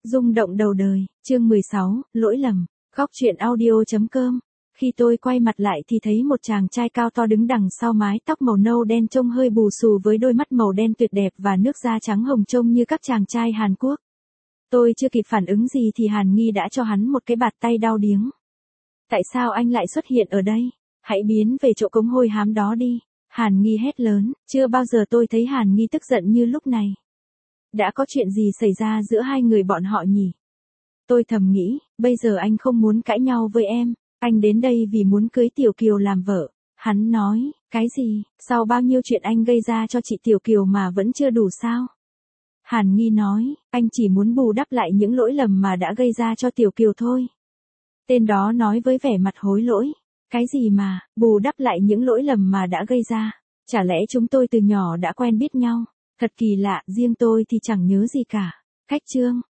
Rung động đầu đời, chương 16, lỗi lầm, góc truyện audio.com. Khi tôi quay mặt lại thì thấy một chàng trai cao to đứng đằng sau, mái tóc màu nâu đen trông hơi bù xù với đôi mắt màu đen tuyệt đẹp và nước da trắng hồng trông như các chàng trai Hàn Quốc. Tôi chưa kịp phản ứng gì thì Hàn Nghi đã cho hắn một cái bạt tay đau điếng. Tại sao anh lại xuất hiện ở đây? Hãy biến về chỗ cống hôi hám đó đi. Hàn Nghi hét lớn, chưa bao giờ tôi thấy Hàn Nghi tức giận như lúc này. Đã có chuyện gì xảy ra giữa hai người bọn họ nhỉ? Tôi thầm nghĩ, bây giờ anh không muốn cãi nhau với em, anh đến đây vì muốn cưới Tiểu Kiều làm vợ. Hắn nói, cái gì, sau bao nhiêu chuyện anh gây ra cho chị Tiểu Kiều mà vẫn chưa đủ sao? Hàn Nghi nói, anh chỉ muốn bù đắp lại những lỗi lầm mà đã gây ra cho Tiểu Kiều thôi. Tên đó nói với vẻ mặt hối lỗi, cái gì mà, bù đắp lại những lỗi lầm mà đã gây ra, chả lẽ chúng tôi từ nhỏ đã quen biết nhau? Thật kỳ lạ, riêng tôi thì chẳng nhớ gì cả. Khách trương,